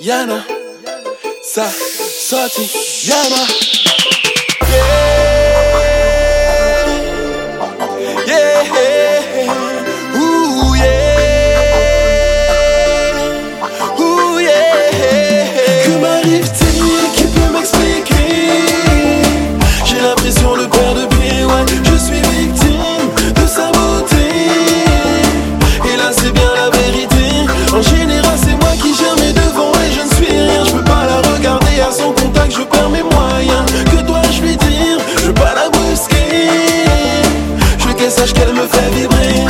Yana, sa, Soti, Yana. Yeah, yeah, ooh yeah, ooh yeah. Que m'arrive-t-il, qui peut m'expliquer? J'ai l'impression de perdre pied, ouais. Je suis victime de sa beauté. Et là c'est bien la vérité. En général c'est moi qui gère mes devants et je ne suis rien. Je peux pas la regarder à son contact, je perds mes moyens. Que dois-je lui dire? Je veux pas la brusquer. Je veux qu'elle sache qu'elle me fait vibrer.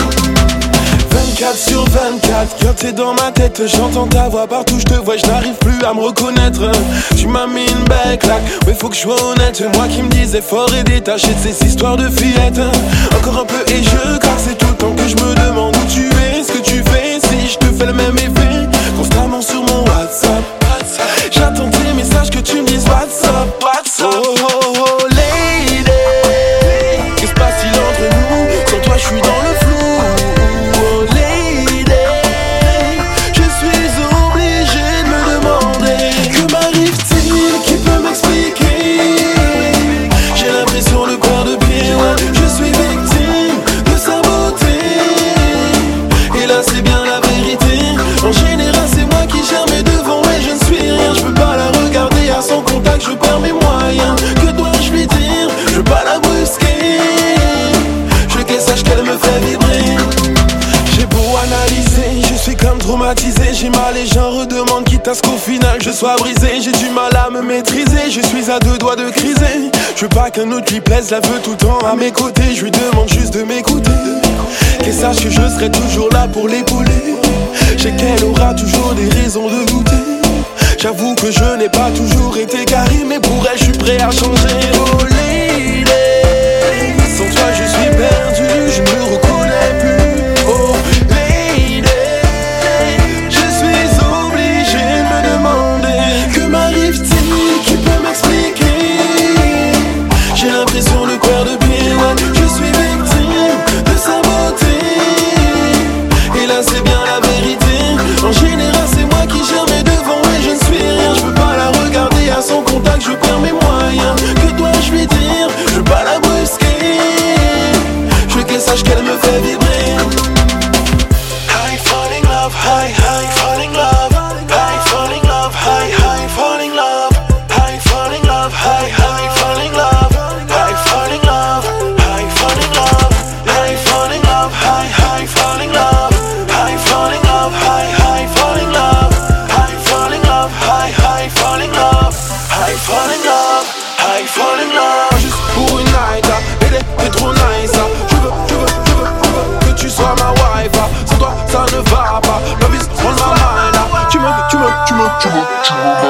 24/24, quand t'es dans ma tête, j'entends ta voix partout, je te vois, je n'arrive plus à me reconnaître. Tu m'as mis une belle claque, mais faut que je sois honnête. Moi qui me disais fort et détaché de ces histoires de fillettes. Encore un peu et je craque, c'est tout le temps que je me demande où tu es, ce que tu fais, si je te fais le même effet. Constamment sur mon WhatsApp, j'attends tes messages, que tu me dises WhatsApp. Oh oh oh lady, que se passe-t-il entre nous? Sans toi je suis dans le flou. Je perds mes moyens, que dois-je lui dire? Je veux pas la brusquer. Je veux qu'elle sache qu'elle me fait vibrer. J'ai beau analyser, je suis comme traumatisé. J'ai mal et j'en redemande, quitte à ce qu'au final je sois brisé. J'ai du mal à me maîtriser, je suis à deux doigts de criser. Je veux pas qu'un autre lui plaise, la veut tout le temps à mes côtés. Je lui demande juste de m'écouter, qu'elle sache que je serai toujours là pour l'épauler. Je sais qu'elle aura toujours des raisons de douter. J'avoue que je n'ai pas toujours été carré, mais pour elle je suis prêt à changer. Oh lady, sans toi je suis perdu, je me reconnais plus. Oh lady, je suis obligé de me demander, que m'arrive-t-il, qui peut m'expliquer? J'ai l'impression de perdre pied, ouais. Je suis victime de sa beauté. Et là c'est bien la vérité. En général c'est moi qui gère mes devants et je ne suis rien. Je peux pas la regarder à son contact, je perds mes moyens. Que dois-je lui dire? Je veux pas la brusquer. Je veux qu'elle sache qu'elle me fait vibrer. High falling love, high falling love, high falling love, high falling love, high falling love, high falling love, high falling love, high falling love, high falling love, high falling love, high falling love, high falling love, high falling love, high falling love, high falling love, high falling love. Juste pour une night, t'es trop nice. Je veux que tu sois ma wife. Sans toi ça ne va pas. Love is on my mind. Tu me